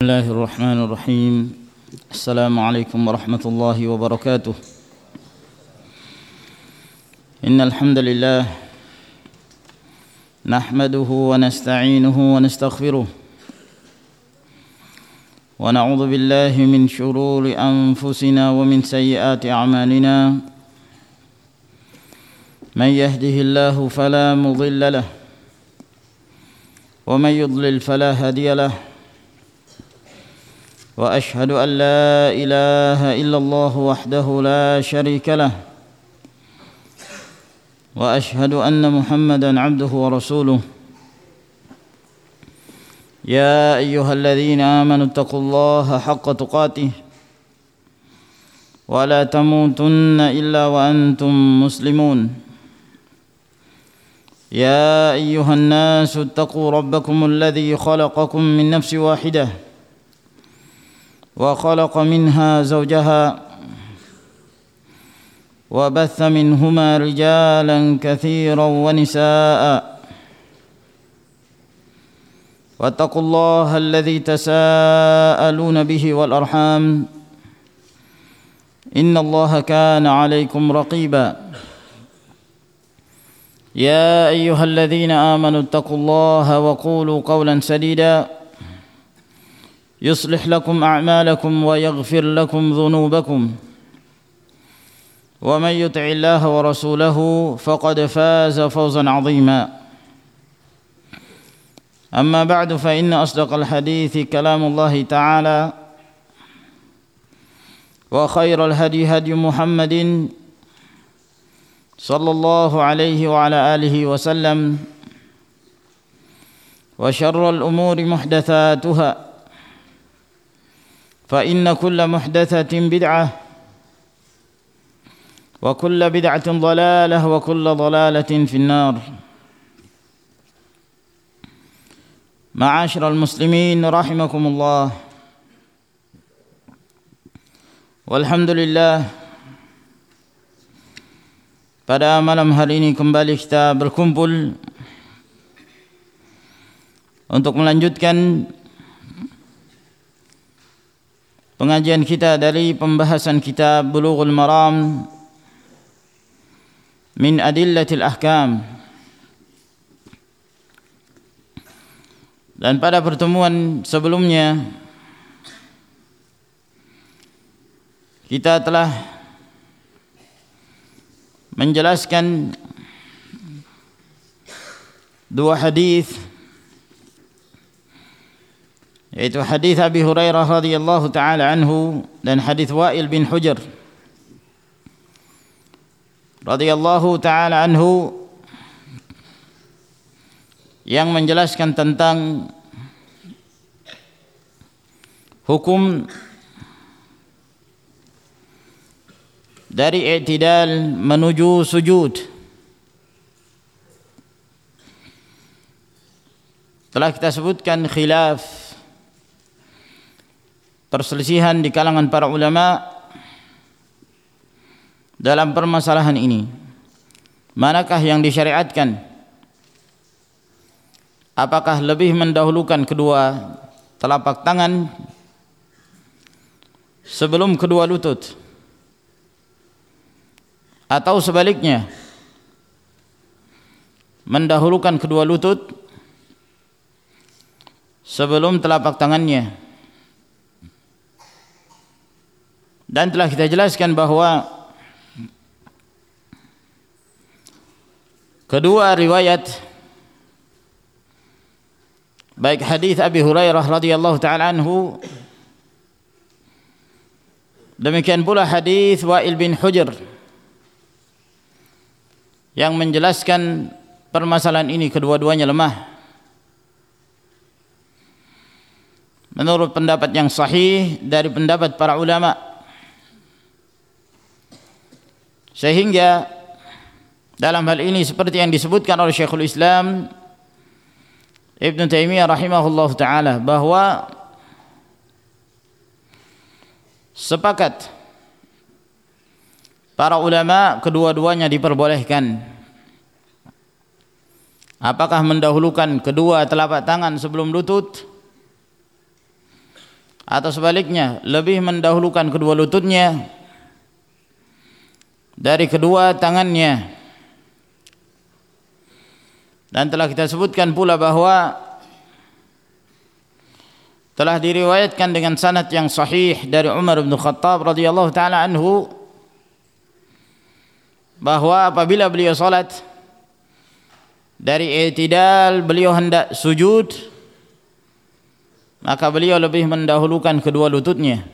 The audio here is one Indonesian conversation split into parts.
بسم الله الرحمن الرحيم. السلام عليكم ورحمة الله وبركاته. إن الحمد لله نحمده ونستعينه ونستغفره ونعوذ بالله من شرور أنفسنا ومن سيئات أعمالنا. من يهده الله فلا مضل له ومن يضلل فلا هادي له. وأشهد أن لا إله إلا الله وحده لا شريك له وأشهد أن محمدًا عبده ورسوله. يا أيها الذين آمنوا اتقوا الله حق تقاته ولا تموتن إلا وأنتم مسلمون. يا أيها الناس اتقوا ربكم الذي خلقكم من نفس واحدة وخلق منها زوجها وبث منهما رجالا كثيرا ونساء. واتقوا الله الذي تساءلون به والأرحام إن الله كان عليكم رقيبا. يا أيها الذين آمنوا اتقوا الله وقولوا قولا سديدا يصلح لكم أعمالكم ويغفر لكم ذنوبكم. ومن يطع الله ورسوله فقد فاز فوزا عظيما. أما بعد فإن أصدق الحديث كلام الله تعالى وخير الهدي هدي محمد صلى الله عليه وعلى آله وسلم. وشر الأمور محدثاتها فإن كل محدثة بدعة وكل بدعة ضلالة وكل ضلالة في النار. معاشر المسلمين رحمكم الله. Walhamdulillah, pada malam hari ini kembali kita berkumpul untuk melanjutkan pengajian kita dari pembahasan kitab Bulughul Maram min Adillatil Ahkam. Dan pada pertemuan sebelumnya kita telah menjelaskan dua hadis, yaitu hadis Abi Hurairah radhiyallahu taala anhu dan hadis Wa'il bin Hujr radhiyallahu taala anhu yang menjelaskan tentang hukum dari i'tidal menuju sujud. Telah kita sebutkan khilaf, perselisihan di kalangan para ulama dalam permasalahan ini. Manakah yang disyariatkan? Apakah lebih mendahulukan kedua telapak tangan sebelum kedua lutut, atau sebaliknya mendahulukan kedua lutut sebelum telapak tangannya? Dan telah kita jelaskan bahwa kedua riwayat, baik hadis Abi Hurairah radhiyallahu taala anhu, demikian pula hadis Wa'il bin Hujr yang menjelaskan permasalahan ini, kedua-duanya lemah menurut pendapat yang sahih dari pendapat para ulama. Sehingga dalam hal ini seperti yang disebutkan oleh Syekhul Islam Ibn Taimiyah rahimahullah ta'ala, bahwa sepakat para ulama kedua-duanya diperbolehkan. Apakah mendahulukan kedua telapak tangan sebelum lutut atau sebaliknya lebih mendahulukan kedua lututnya dari kedua tangannya. Dan telah kita sebutkan pula bahwa telah diriwayatkan dengan sanad yang sahih dari Umar bin Khattab radhiyallahu taala anhu bahwa apabila beliau salat dari i'tidal beliau hendak sujud, maka beliau lebih mendahulukan kedua lututnya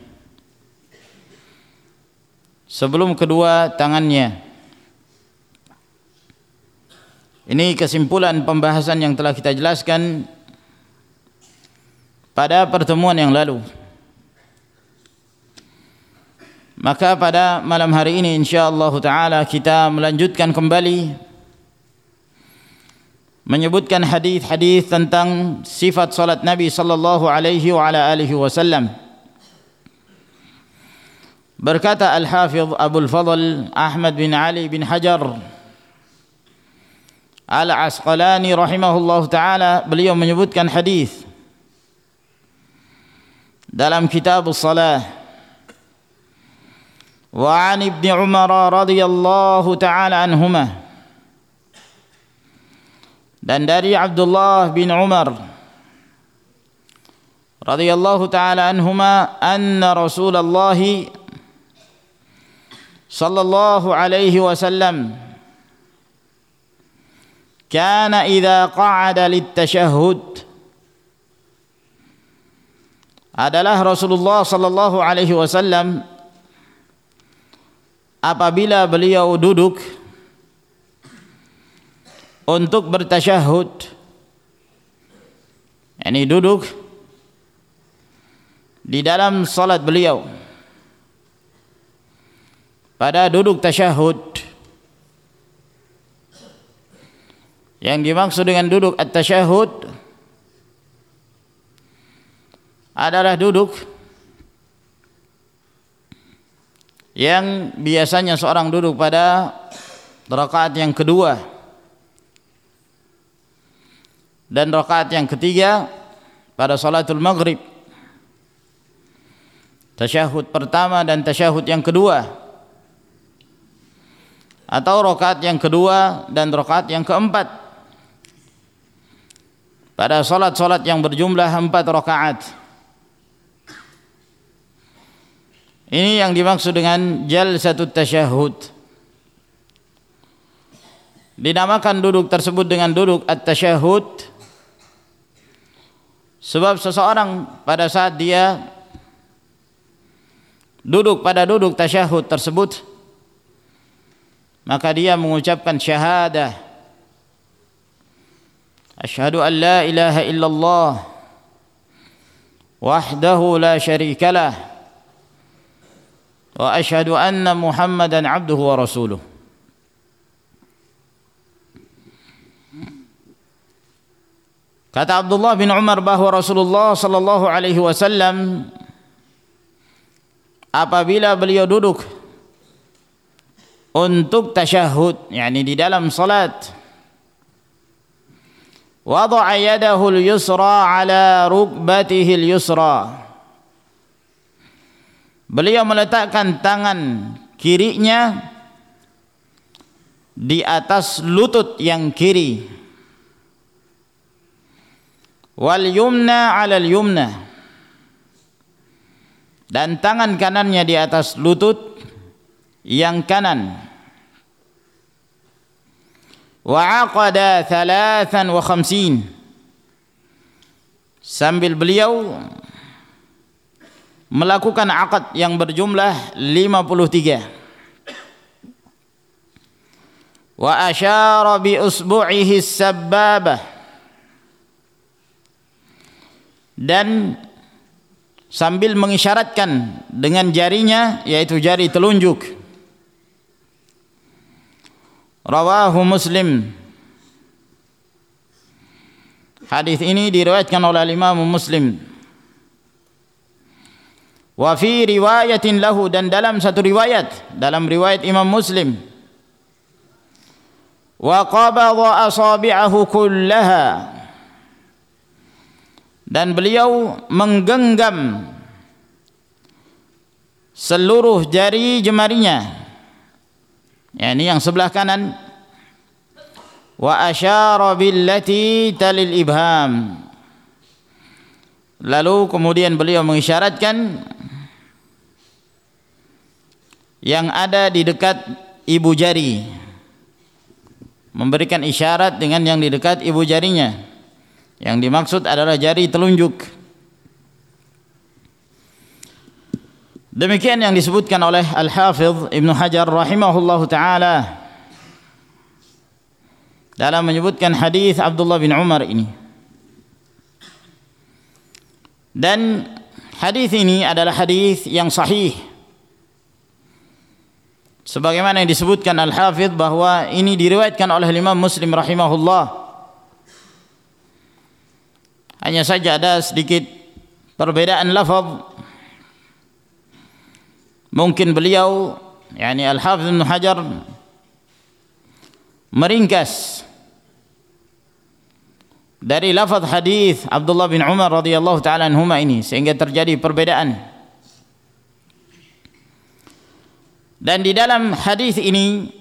sebelum kedua tangannya. Ini kesimpulan pembahasan yang telah kita jelaskan pada pertemuan yang lalu. Maka pada malam hari ini insyaallah taala kita melanjutkan kembali menyebutkan hadis-hadis tentang sifat salat Nabi sallallahu alaihi wa ala alihi wasallam. Berkata Al-Hafidh Abdul Fadl Ahmad bin Ali bin Hajar Al-Asqalani rahimahullah ta'ala, beliau menyebutkan hadis dalam kitab as-salah. Wa an Ibn Umar radhiyallahu ta'ala anhuma, dan dari Abdullah bin Umar radhiyallahu ta'ala anhuma anna Rasulullah sallallahu alaihi wasallam kana idza qa'ada lit-tashahhud, adalah Rasulullah sallallahu alaihi wasallam apabila beliau duduk untuk bertasyahud, yakni duduk di dalam salat beliau pada duduk tasyahud. Yang dimaksud dengan duduk at-tasyahud adalah duduk yang biasanya seorang duduk pada rakaat yang kedua dan rakaat yang ketiga pada salatul maghrib. Tasyahud pertama dan tasyahud yang kedua, atau rakaat yang kedua dan rakaat yang keempat pada salat-salat yang berjumlah 4 rakaat. Ini yang dimaksud dengan jalsatut tasyahud. Dinamakan duduk tersebut dengan duduk at-tasyahud sebab seseorang pada saat dia duduk pada duduk tasyahud tersebut, maka dia mengucapkan syahadah, asyhadu an la ilaha illallah wahdahu la syarikalah wa asyhadu anna Muhammadan abduhu wa rasuluh. Kata Abdullah bin Umar bahwa Rasulullah sallallahu alaihi wasallam apabila beliau duduk untuk tasyahud, yakni di dalam salat, wada'a yadahu al-yusra ala rukbatihi al-yusra, beliau meletakkan tangan kirinya di atas lutut yang kiri, wal yumna 'ala al-yumna, dan tangan kanannya di atas lutut yang kanan. Wa aqada 53, sambil beliau melakukan akad yang berjumlah 53. Wa asyara bi usbu'ihi as-sabbabah, dan sambil mengisyaratkan dengan jarinya, yaitu jari telunjuk. Rawahu Muslim. Hadis ini diriwayatkan oleh Imam Muslim. Wa fi riwayatin lahu, dan dalam satu riwayat, dalam riwayat Imam Muslim, wa qabadha asabi'ahu kullaha, dan beliau menggenggam seluruh jari jemarinya, yakni yang sebelah kanan. Wa asyara billati talil ibham, lalu kemudian beliau mengisyaratkan yang ada di dekat ibu jari, memberikan isyarat dengan yang di dekat ibu jarinya. Yang dimaksud adalah jari telunjuk. Demikian yang disebutkan oleh Al-Hafidh Ibnu Hajar rahimahullahu taala dalam menyebutkan hadis Abdullah bin Umar ini. Dan hadis ini adalah hadis yang sahih, sebagaimana yang disebutkan Al-Hafidh bahwa ini diriwayatkan oleh Imam Muslim rahimahullah. Hanya saja ada sedikit perbedaan lafaz. Mungkin beliau, yakni Al-Hafidh Ibnu Hajar, meringkas dari lafaz hadis Abdullah bin Umar radhiyallahu taala anhuma ini sehingga terjadi perbedaan. Dan di dalam hadis ini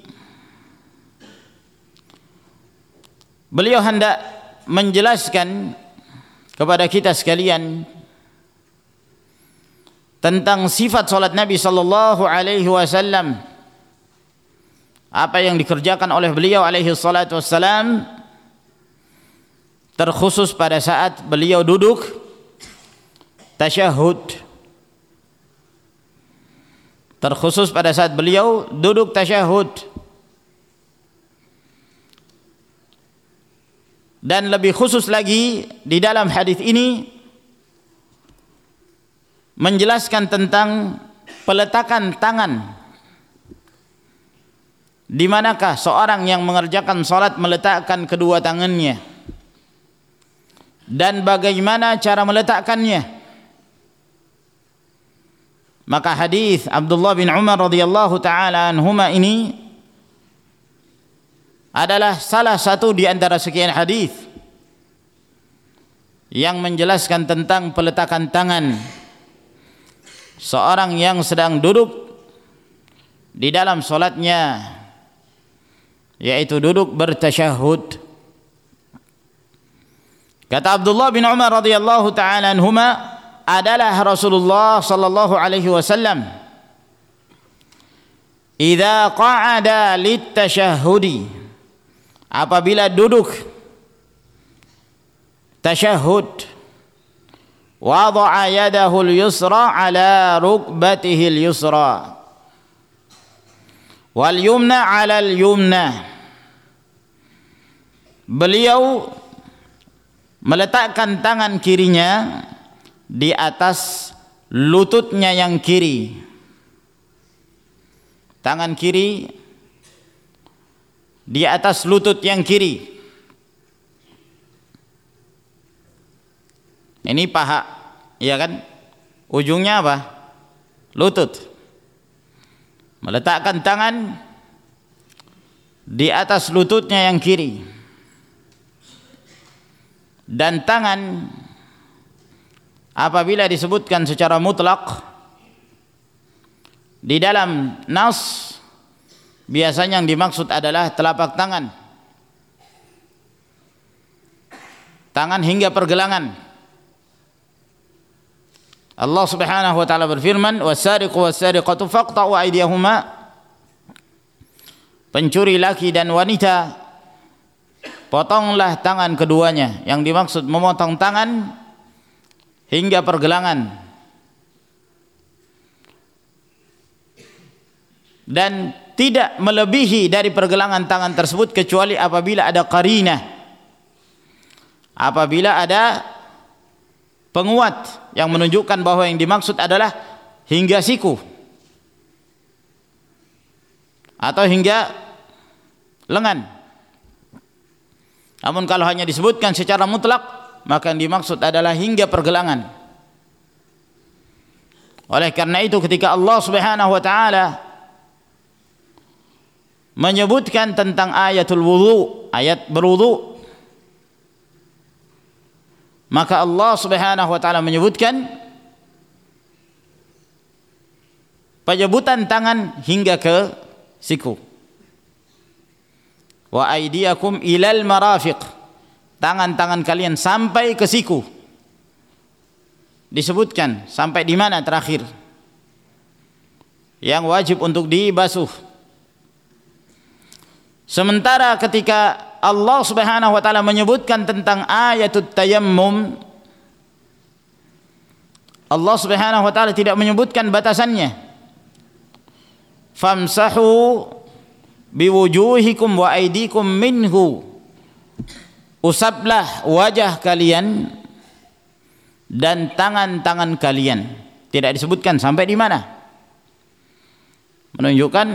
beliau hendak menjelaskan kepada kita sekalian tentang sifat salat Nabi sallallahu alaihi wasallam, apa yang dikerjakan oleh beliau alaihi salatu wassalam, terkhusus pada saat beliau duduk tasyahud. Terkhusus pada saat beliau duduk tasyahud. Dan lebih khusus lagi di dalam hadis ini menjelaskan tentang peletakan tangan. Di manakah seorang yang mengerjakan salat meletakkan kedua tangannya dan bagaimana cara meletakkannya. Maka hadis Abdullah bin Umar radhiyallahu taala anhuma ini adalah salah satu di antara sekian hadis yang menjelaskan tentang peletakan tangan seorang yang sedang duduk di dalam salatnya, yaitu duduk bertasyahud. Kata Abdullah bin Umar radhiyallahu taala anhuma, adalah Rasulullah sallallahu alaihi wasallam idza qa'ada lit-tasyahhudi, apabila duduk tasyahud, wada'a yadahu al-yusra ala rukbatihi al-yusra wal yumna ala al-yumna, beliau meletakkan tangan kirinya di atas lututnya yang kiri. Tangan kiri di atas lutut yang kiri. Ini paha, ya kan? Ujungnya apa? Lutut. Meletakkan tangan di atas lututnya yang kiri. Dan tangan apabila disebutkan secara mutlak di dalam nas, biasanya yang dimaksud adalah telapak tangan, tangan hingga pergelangan. Allah Subhanahu wa taala berfirman, was-sariqu was-sariqatu faqta'u aydiyahuma, pencuri laki dan wanita potonglah tangan keduanya. Yang dimaksud memotong tangan hingga pergelangan, dan tidak melebihi dari pergelangan tangan tersebut kecuali apabila ada qarinah, apabila ada penguat yang menunjukkan bahwa yang dimaksud adalah hingga siku atau hingga lengan. Namun kalau hanya disebutkan secara mutlak, maka yang dimaksud adalah hingga pergelangan. Oleh karena itu ketika Allah Subhanahu wa taala menyebutkan tentang ayatul wudu, ayat berwudu, maka Allah Subhanahu wa taala menyebutkan penyebutan tangan hingga ke siku. Wa aydiyakum ilal marafiq, tangan-tangan kalian sampai ke siku. Disebutkan sampai di mana terakhir yang wajib untuk dibasuh. Sementara ketika Allah Subhanahu wa taala menyebutkan tentang ayatut tayammum, Allah Subhanahu wa taala tidak menyebutkan batasannya. Famsahu biwujuhikum wa aydikum minhu, usaplah wajah kalian dan tangan-tangan kalian. Tidak disebutkan sampai di mana, menunjukkan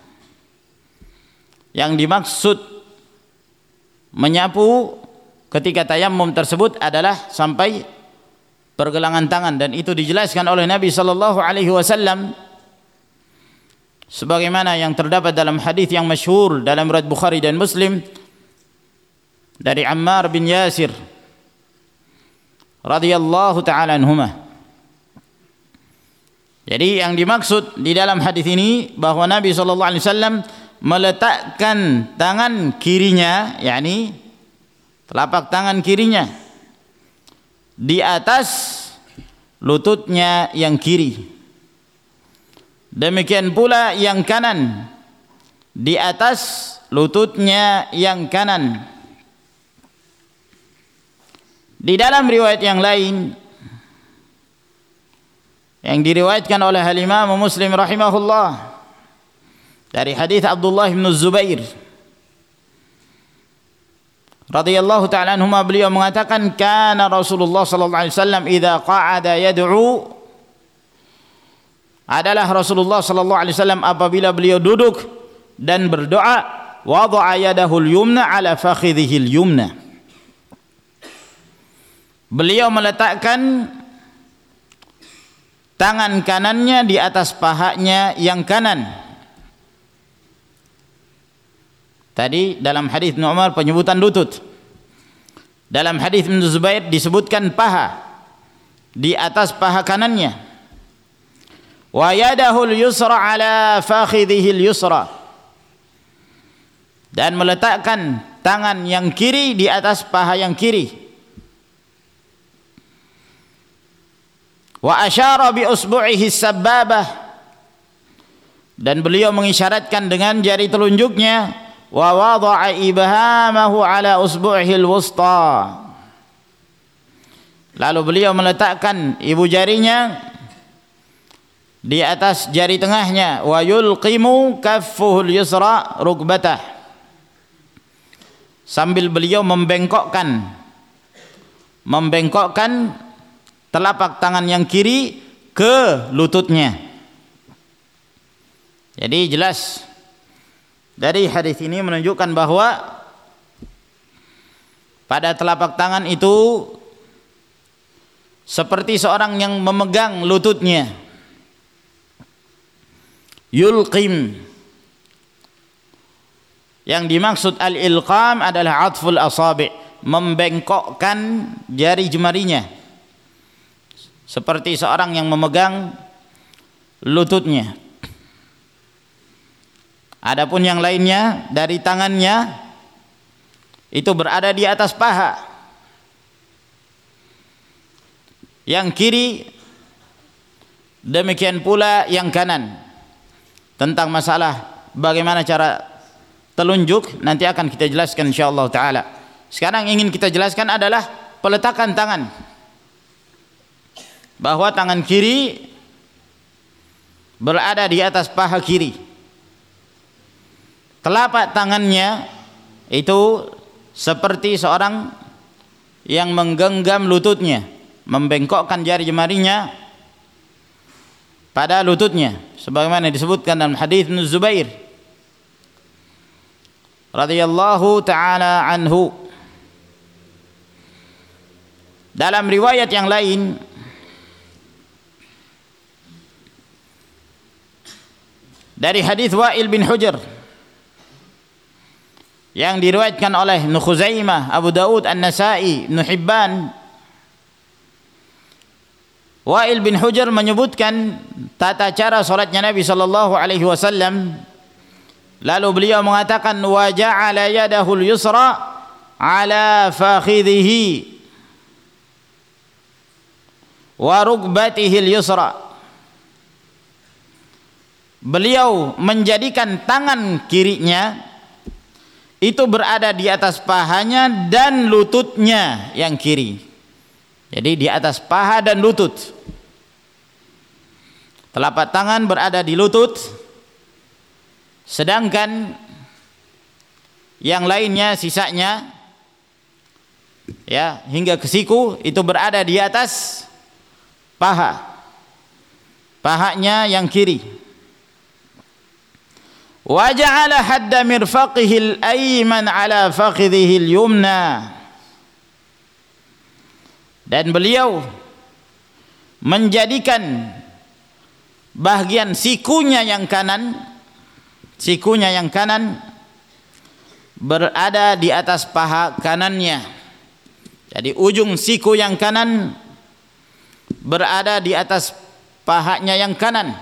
yang dimaksud menyapu ketika tayammum tersebut adalah sampai pergelangan tangan, dan itu dijelaskan oleh Nabi sallallahu alaihi wasallam sebagaimana yang terdapat dalam hadis yang masyhur dalam riwayat Bukhari dan Muslim dari Ammar bin Yasir radhiyallahu taala anhuma. Jadi yang dimaksud di dalam hadis ini bahwa Nabi sallallahu alaihi wasallam meletakkan tangan kirinya, yakni telapak tangan kirinya di atas lututnya yang kiri. Demikian pula yang kanan di atas lututnya yang kanan. Di dalam riwayat yang lain yang diriwayatkan oleh Imam Muslim rahimahullah dari hadis Abdullah bin Zubair radhiyallahu ta'ala anhuma, beliau mengatakan kana Rasulullah sallallahu alaihi wasallam idza qa'ada yad'u, adalah Rasulullah sallallahu alaihi wasallam apabila beliau duduk dan berdoa, wada'a yadahu al-yumna ala fakhidhihi al-yumna, beliau meletakkan tangan kanannya di atas pahanya yang kanan. Tadi dalam hadis Ibnu Umar penyebutan lutut, dalam hadis Ibnu Zubair disebutkan paha, di atas paha kanannya. Wa yadahul yusra ala fakhidhihil yusra, dan meletakkan tangan yang kiri di atas paha yang kiri. Wa asyara bi usbu'ihi sababah, dan beliau mengisyaratkan dengan jari telunjuknya, wa wada'a ibhamahu ala usbu'ihil wusta, lalu beliau meletakkan ibu jarinya di atas jari tengahnya, wa yulqimu kaffuhul yusra rukbatah, sambil beliau membengkokkan telapak tangan yang kiri ke lututnya. Jadi jelas dari hadis ini menunjukkan bahwa pada telapak tangan itu seperti seorang yang memegang lututnya. Yulqim, yang dimaksud al-ilqam adalah atful asabi', membengkokkan jari jemarinya seperti seorang yang memegang lututnya. Adapun yang lainnya dari tangannya itu berada di atas paha. Yang kiri demikian pula yang kanan. Tentang masalah bagaimana cara telunjuk nanti akan kita jelaskan insyaallah taala. Sekarang ingin kita jelaskan adalah peletakan tangan. Bahwa tangan kiri berada di atas paha kiri. Telapak tangannya itu seperti seorang yang menggenggam lututnya, membengkokkan jari jemarinya pada lututnya, sebagaimana disebutkan dalam hadis Ibnu Zubair radhiyallahu taala anhu. Dalam riwayat yang lain dari hadis Wa'il bin Hujr yang diriwayatkan oleh Ibnu Khuzaimah, Abu Daud, An-Nasa'i, Ibnu Hibban, Wa'il bin Hujr menyebutkan tata cara salatnya Nabi sallallahu alaihi wasallam. Lalu beliau mengatakan wa ja'ala yadahu al-yusra ala fakhidhihi wa rukbatihi al-yusra. Beliau menjadikan tangan kirinya itu berada di atas pahanya dan lututnya yang kiri. Jadi di atas paha dan lutut. Telapak tangan berada di lutut, sedangkan yang lainnya sisanya ya hingga ke siku itu berada di atas paha. Pahanya yang kiri. Wa ja'ala hadda mirfaqihi al-ayman ala fakhidhihi al-yumna. Dan beliau menjadikan bagian sikunya yang kanan berada di atas paha kanannya. Jadi ujung siku yang kanan berada di atas pahanya yang kanan.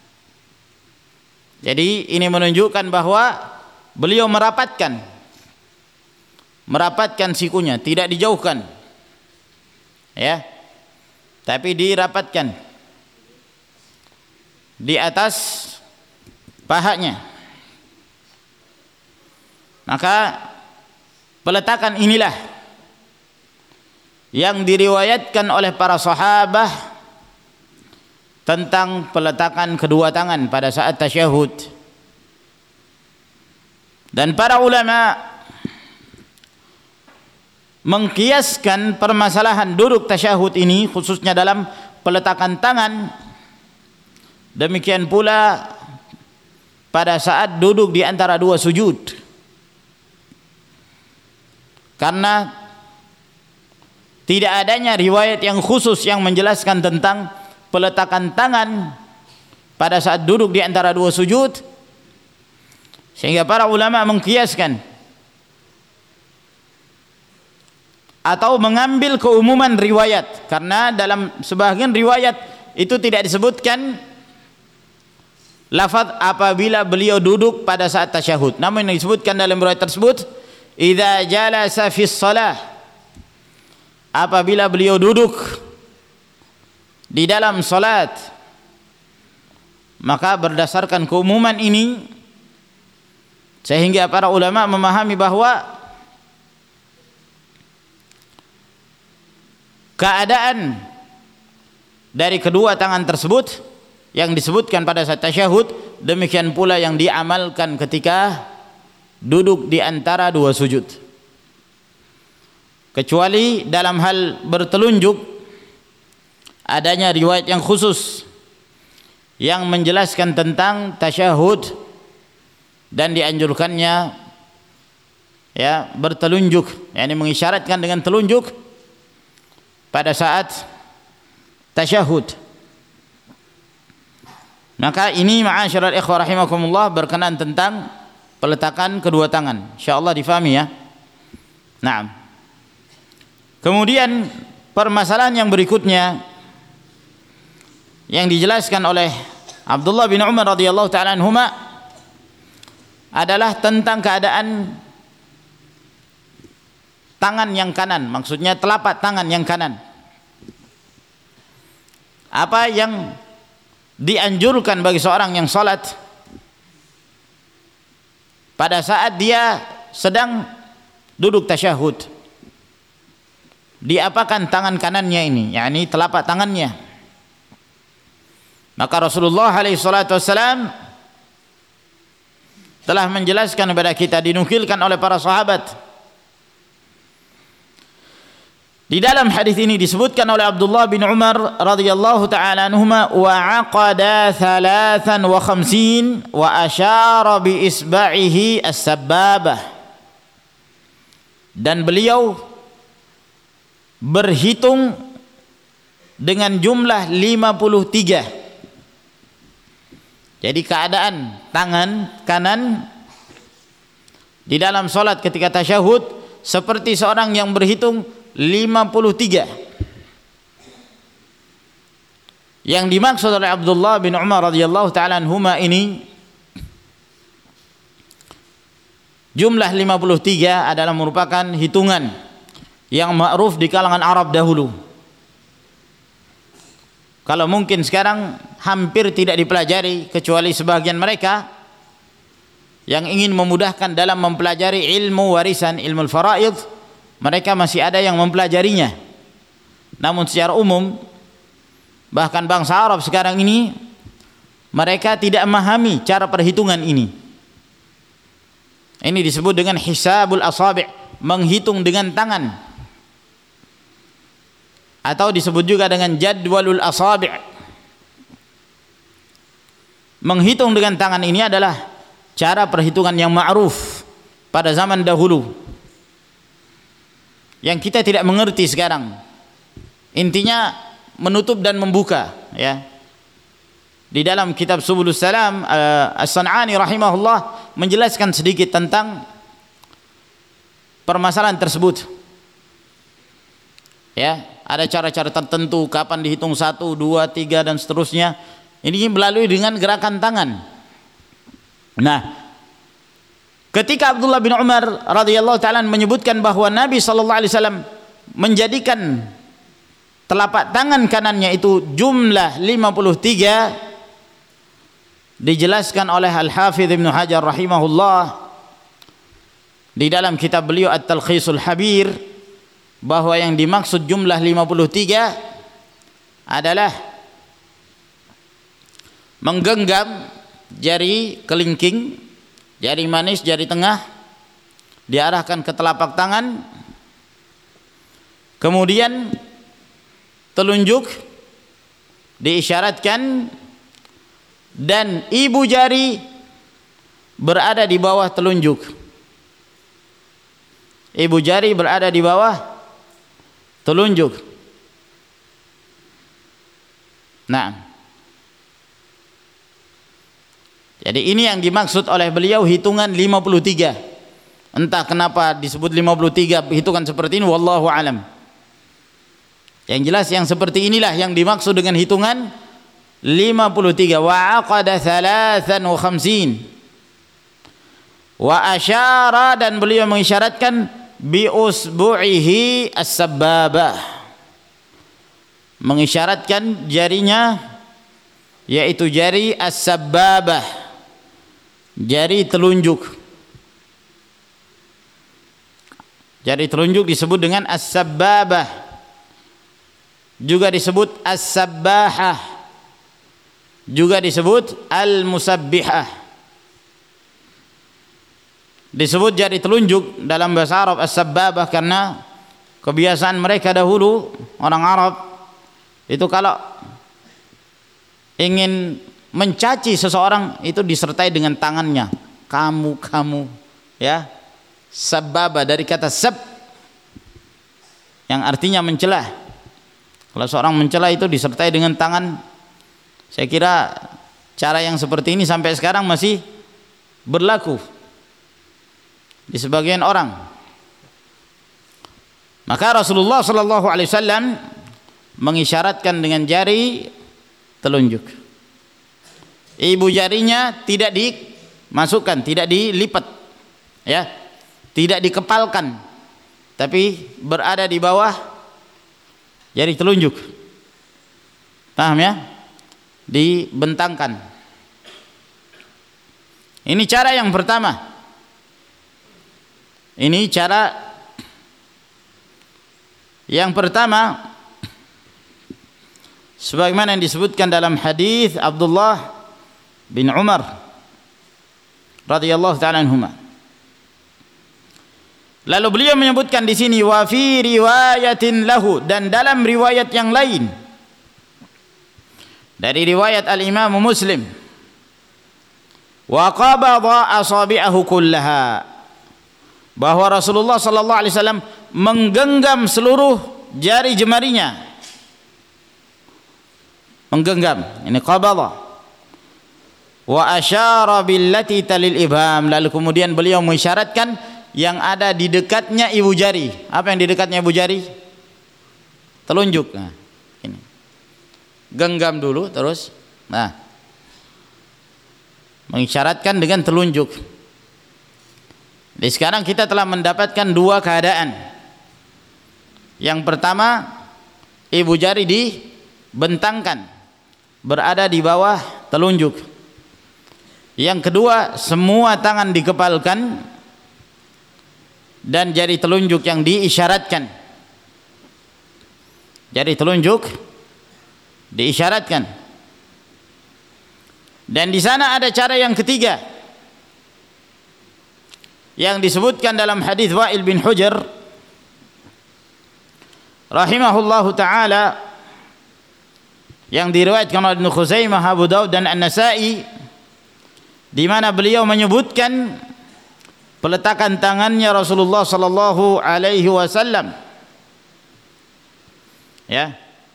Jadi ini menunjukkan bahwa beliau merapatkan sikunya, tidak dijauhkan. Ya, tapi dirapatkan di atas pahanya. Maka peletakan inilah yang diriwayatkan oleh para sahabat tentang peletakan kedua tangan pada saat tasyahud. Dan para ulama mengkiaskan permasalahan duduk tasyahud ini khususnya dalam peletakan tangan, demikian pula pada saat duduk di antara dua sujud, karena tidak adanya riwayat yang khusus yang menjelaskan tentang peletakan tangan pada saat duduk di antara dua sujud, sehingga para ulama mengkiaskan atau mengambil keumuman riwayat, karena dalam sebagian riwayat itu tidak disebutkan lafaz apabila beliau duduk pada saat tasyahud, namun yang disebutkan dalam riwayat tersebut idza jalasa fis shalah, apabila beliau duduk di dalam salat. Maka berdasarkan keumuman ini sehingga para ulama memahami bahwa keadaan dari kedua tangan tersebut yang disebutkan pada saat tasyahud, demikian pula yang diamalkan ketika duduk di antara dua sujud. Kecuali dalam hal bertelunjuk adanya riwayat yang khusus yang menjelaskan tentang tasyahud dan dianjurkannya ya bertelunjuk, yakni mengisyaratkan dengan telunjuk pada saat tasyahud. Maka ini ma'asyiral ikhwah rahimakumullah berkenaan tentang peletakan kedua tangan. Insyaallah difahami ya. Naam. Kemudian permasalahan yang berikutnya yang dijelaskan oleh Abdullah bin Umar radhiyallahu taala anhuma adalah tentang keadaan tangan yang kanan, maksudnya telapak tangan yang kanan. Apa yang dianjurkan bagi seorang yang salat pada saat dia sedang duduk tasyahud? Diapakan tangan kanannya ini, yakni telapak tangannya? Maka Rasulullah alaihi salatu wasallam telah menjelaskan kepada kita, dinukilkan oleh para sahabat. Di dalam hadis ini disebutkan oleh Abdullah bin Umar radhiyallahu taala anhuma wa aqada 53 wa asyara bi isba'ihi as-sabbabah, dan beliau berhitung dengan jumlah 53. Jadi keadaan tangan kanan di dalam salat ketika tasyahud seperti seorang yang berhitung 53. Yang dimaksud oleh Abdullah bin Umar radhiyallahu taala anhuma ini jumlah 53 adalah merupakan hitungan yang ma'ruf di kalangan Arab dahulu. Kalau mungkin sekarang hampir tidak dipelajari kecuali sebagian mereka yang ingin memudahkan dalam mempelajari ilmu warisan, ilmu faraid, mereka masih ada yang mempelajarinya. Namun secara umum bahkan bangsa Arab sekarang ini mereka tidak memahami cara perhitungan ini. Ini disebut dengan hisabul asabi', menghitung dengan tangan, atau disebut juga dengan jadwalul asabi'. Menghitung dengan tangan ini adalah cara perhitungan yang ma'ruf pada zaman dahulu yang kita tidak mengerti sekarang. Intinya menutup dan membuka, ya. Di dalam kitab Subulus Salam, As-San'ani rahimahullah menjelaskan sedikit tentang permasalahan tersebut. Ya, ada cara-cara tertentu kapan dihitung 1, 2, 3 dan seterusnya. Ini melalui dengan gerakan tangan. Nah, ketika Abdullah bin Umar radhiyallahu taala menyebutkan bahwa Nabi sallallahu alaihi wasallam menjadikan telapak tangan kanannya itu jumlah 53, dijelaskan oleh Al-Hafidz Ibnu Hajar rahimahullah di dalam kitab beliau At-Talkhisul Habir bahwa yang dimaksud jumlah 53 adalah menggenggam jari kelingking, jari manis, jari tengah diarahkan ke telapak tangan, kemudian telunjuk diisyaratkan dan ibu jari berada di bawah telunjuk. Ibu jari berada di bawah telunjuk. Nah, jadi ini yang dimaksud oleh beliau hitungan 53. Entah kenapa disebut 53 hitungan seperti ini, wallahu alam. Yang jelas yang seperti inilah yang dimaksud dengan hitungan 53. Wa aqada 53. Wa asyara, dan beliau mengisyaratkan bi usbu'ihi as-sabbabah, mengisyaratkan jarinya yaitu jari as-sabbabah, jari telunjuk. Jari telunjuk disebut dengan as-sabbabah, juga disebut as-sabbahah, juga disebut al-musabbihah. Disebut jari telunjuk dalam bahasa Arab as-sabbabah karena kebiasaan mereka dahulu, orang Arab itu kalau ingin mencaci seseorang itu disertai dengan tangannya, kamu, ya. Sababa dari kata sab yang artinya mencela. Kalau seorang mencela itu disertai dengan tangan. Saya kira cara yang seperti ini sampai sekarang masih berlaku di sebagian orang. Maka Rasulullah sallallahu alaihi wasallam mengisyaratkan dengan jari telunjuk. Ibu jarinya tidak dimasukkan, tidak dilipat, ya, tidak dikepalkan, tapi berada di bawah jari telunjuk. Paham ya? Dibentangkan. Ini cara yang pertama. Ini cara yang pertama, sebagaimana yang disebutkan dalam hadis Abdullah bin Umar radhiyallahu ta'ala anhuma. Lalu beliau menyebutkan di sini wa fi riwayatin lahu, dan dalam riwayat yang lain dari riwayat al-Imam Muslim, wa qabada asabi'ahu kullaha, bahwa Rasulullah sallallahu alaihi wasallam menggenggam seluruh jari jemarinya. Menggenggam, ini qabada. Wa asyara billati talil ibham, lalu kemudian beliau mengisyaratkan yang ada di dekatnya ibu jari. Apa yang di dekatnya ibu jari? Telunjuk. Nah, ini. genggam dulu terus mengisyaratkan dengan telunjuk. Jadi sekarang kita telah mendapatkan dua keadaan. Yang pertama, ibu jari dibentangkan, berada di bawah telunjuk. Yang kedua, semua tangan dikepalkan dan jari telunjuk yang diisyaratkan. Jari telunjuk diisyaratkan. Dan di sana ada cara yang ketiga yang disebutkan dalam hadis Wa'il bin Hujr rahimahullahu taala, yang diriwayatkan oleh Ibnu Khuzaimah, Abu Daud dan An-Nasa'i, di mana beliau menyebutkan peletakan tangannya Rasulullah sallallahu alaihi wasallam. Ya.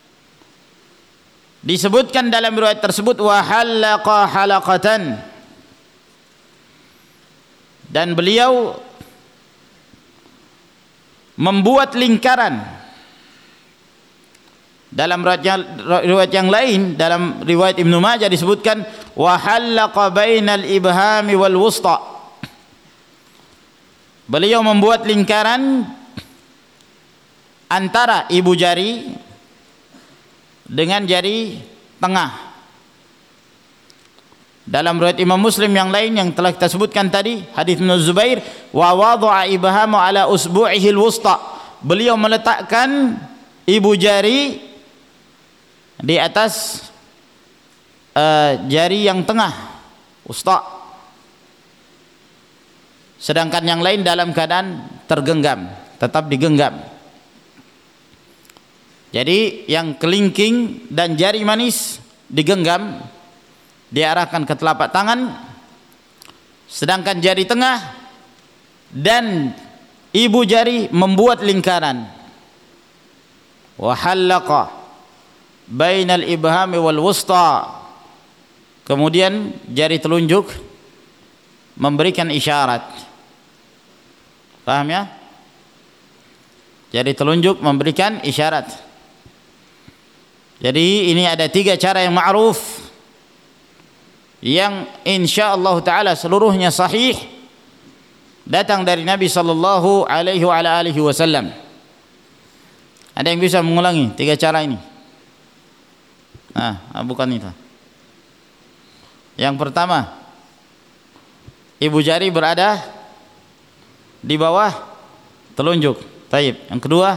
Disebutkan dalam riwayat tersebut wa halaqa halaqatan, dan beliau membuat lingkaran. Dalam riwayat yang lain, dalam riwayat Ibnu Majah disebutkan wa halaqa bainal ibhami wal wusta. Beliau membuat lingkaran antara ibu jari dengan jari tengah. Dalam riwayat Imam Muslim yang lain yang telah kita sebutkan tadi, hadis Ibnu Zubair, wa wada'a ibhamu ala usbu'ihi al-wusta. Beliau meletakkan ibu jari di atas jari yang tengah, wusta. Sedangkan yang lain dalam keadaan tergenggam, tetap digenggam. Jadi yang kelingking dan jari manis digenggam, diarahkan ke telapak tangan, sedangkan jari tengah dan ibu jari membuat lingkaran. Wa halaqa bainal ibhami wal wusta. Kemudian jari telunjuk memberikan isyarat. Paham ya? Jari telunjuk memberikan isyarat. Jadi ini ada tiga cara yang ma'ruf, yang insyaallah taala seluruhnya sahih datang dari Nabi sallallahu alaihi wa alihi wasallam. Ada yang bisa mengulangi tiga cara ini? Bukan itu. Yang pertama, ibu jari berada di bawah telunjuk. Taib. Yang kedua,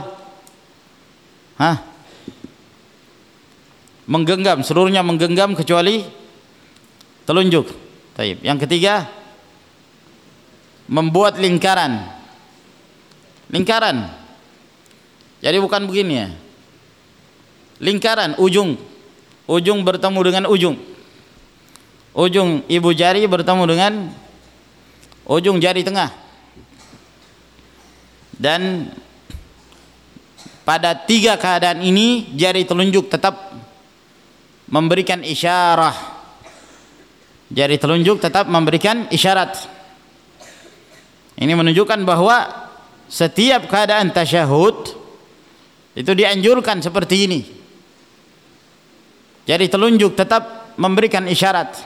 menggenggam, seluruhnya menggenggam kecuali telunjuk. Taib. Yang ketiga, membuat lingkaran. Lingkaran. Jadi bukan begini ya. Lingkaran, ujung bertemu dengan ujung. Ujung ibu jari bertemu dengan ujung jari tengah. Dan pada tiga keadaan ini jari telunjuk tetap memberikan isyarah. Jari telunjuk tetap memberikan isyarat. Ini menunjukkan bahwa setiap keadaan tasyahud itu dianjurkan seperti ini. Jari telunjuk tetap memberikan isyarat.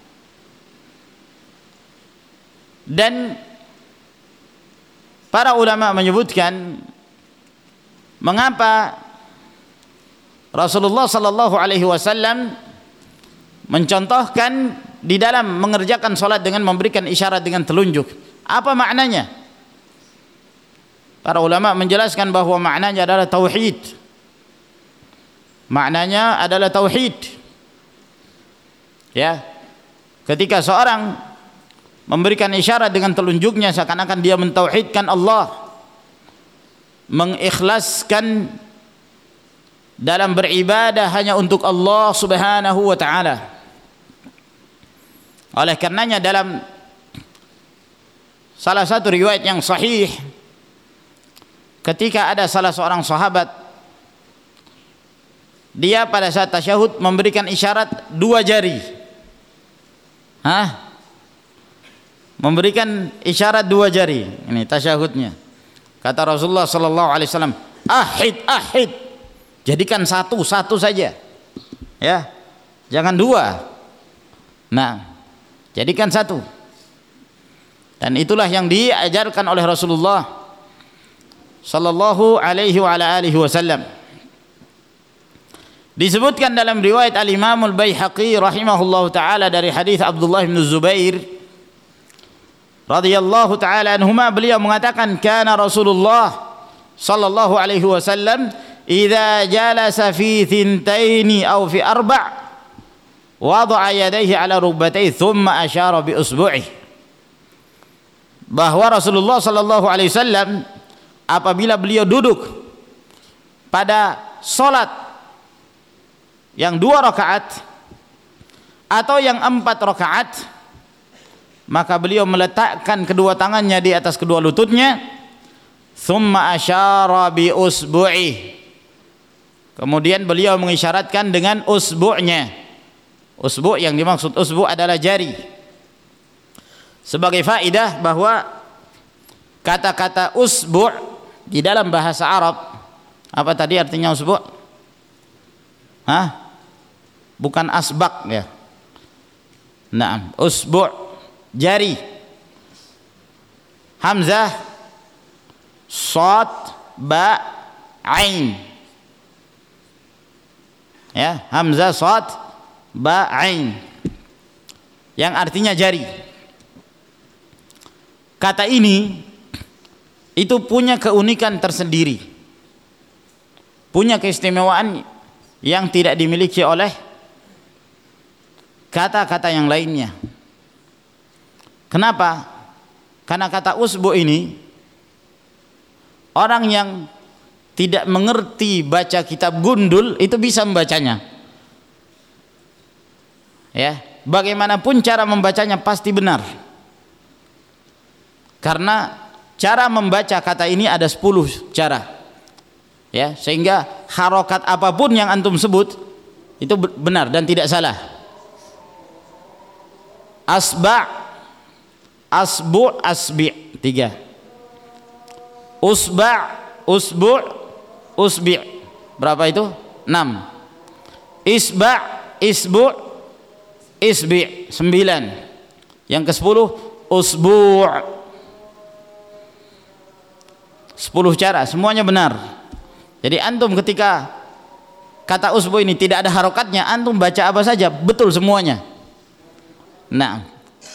Dan para ulama menyebutkan mengapa Rasulullah sallallahu alaihi wasallam mencontohkan di dalam mengerjakan salat dengan memberikan isyarat dengan telunjuk. Apa maknanya? Para ulama menjelaskan bahwa maknanya adalah tauhid. Maknanya adalah tauhid. Ya. Ketika seorang memberikan isyarat dengan telunjuknya, seakan-akan dia mentauhidkan Allah, mengikhlaskan dalam beribadah hanya untuk Allah Subhanahu wa taala. Oleh karenanya dalam salah satu riwayat yang sahih, ketika ada salah seorang sahabat, dia pada saat tasyahud memberikan isyarat dua jari. Memberikan isyarat dua jari. Ini tasyahudnya. Kata Rasulullah sallallahu alaihi wasallam, ahid, jadikan satu saja. Ya, jangan dua. Nah, jadikan satu. Dan itulah yang diajarkan oleh Rasulullah sallallahu alaihi wa ala alihi wasallam. Disebutkan dalam riwayat Al-Imam Al-Baihaqi rahimahullahu taala dari hadis Abdullah bin Zubair radhiyallahu taala anhuma, beliau mengatakan kana Rasulullah sallallahu alaihi wasallam idza jalasa fi thintaini aw fi arba' wada'a yadayhi ala rukbatayhi thumma asyara bi usbu'ihi. Bahwa Rasulullah sallallahu alaihi wasallam apabila beliau duduk pada salat yang 2 rakaat atau yang 4 rakaat, maka beliau meletakkan kedua tangannya di atas kedua lututnya, thumma asyara bi usbu'i, kemudian beliau mengisyaratkan dengan usbu'nya. Usbu' yang dimaksud usbu' adalah jari. Sebagai faedah bahwa kata-kata usbu' di dalam bahasa Arab, apa tadi artinya usbu'? Hah? Bukan asbak ya. Naam, usbu' jari. Hamzah, shad, ba, ain. Ya, hamzah, shad, ba, ain. Yang artinya jari. Kata ini itu punya keunikan tersendiri. Punya keistimewaan yang tidak dimiliki oleh kata-kata yang lainnya. Kenapa? Karena kata usbu ini, orang yang tidak mengerti baca kitab gundul itu bisa membacanya. Ya, bagaimanapun cara membacanya pasti benar. Karena cara membaca kata ini ada 10 cara. Ya, sehingga harokat apapun yang antum sebut itu benar dan tidak salah. Asba', asbu', asbi', 3. Usba', usbu', usbi', berapa itu? 6. Isba', isbu', isbi', 9. Yang ke-10 usbu'. 10 cara, semuanya benar. Jadi antum ketika kata usbu' ini tidak ada harokatnya, antum baca apa saja betul semuanya. Nah,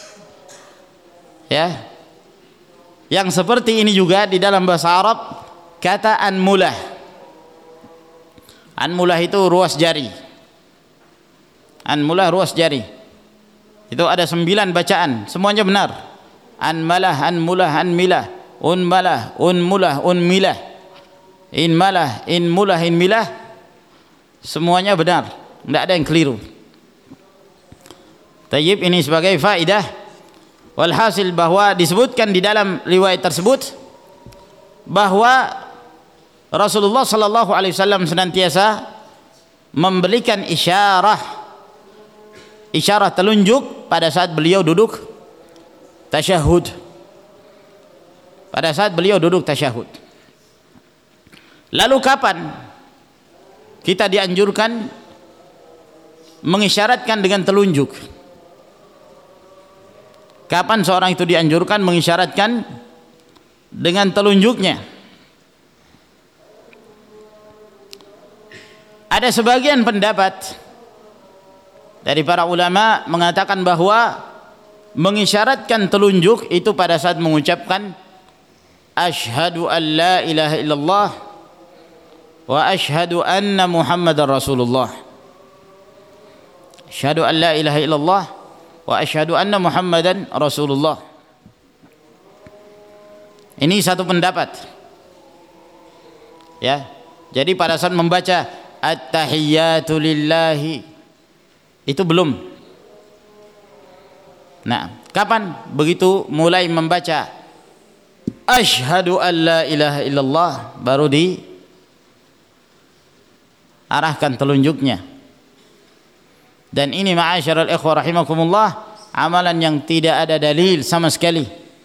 ya, yang seperti ini juga di dalam bahasa Arab kata anmulah. Anmulah itu ruas jari. Anmulah ruas jari. Itu ada 9 bacaan, semuanya benar. Anmalah, anmulah, anmilah, unmalah, unmulah, unmilah, inmalah, inmulah, inmilah, semuanya benar, tidak ada yang keliru. Tayyib, ini sebagai faedah. Walhasil bahwa disebutkan di dalam riwayat tersebut bahwa Rasulullah sallallahu alaihi wasallam senantiasa memberikan isyarat telunjuk pada saat beliau duduk tasyahud. Pada saat beliau duduk tasyahud. Lalu kapan kita dianjurkan mengisyaratkan dengan telunjuk? Kapan seorang itu dianjurkan mengisyaratkan dengan telunjuknya? Ada sebagian pendapat dari para ulama mengatakan bahwa mengisyaratkan telunjuk itu pada saat mengucapkan asyhadu an la ilaha illallah wa asyhadu anna Muhammadar Rasulullah. Asyhadu an la ilaha illallah wa asyhadu anna Muhammadan Rasulullah. Ini satu pendapat. Ya. Jadi pada saat membaca at-tahiyyatu lillahi itu belum. Nah, kapan? Begitu mulai membaca asyhadu an la ilaha illallah baru diarahkan telunjuknya. Dan ini ma'asyiral ikhwah rahimakumullah, amalan yang tidak ada dalil sama sekali,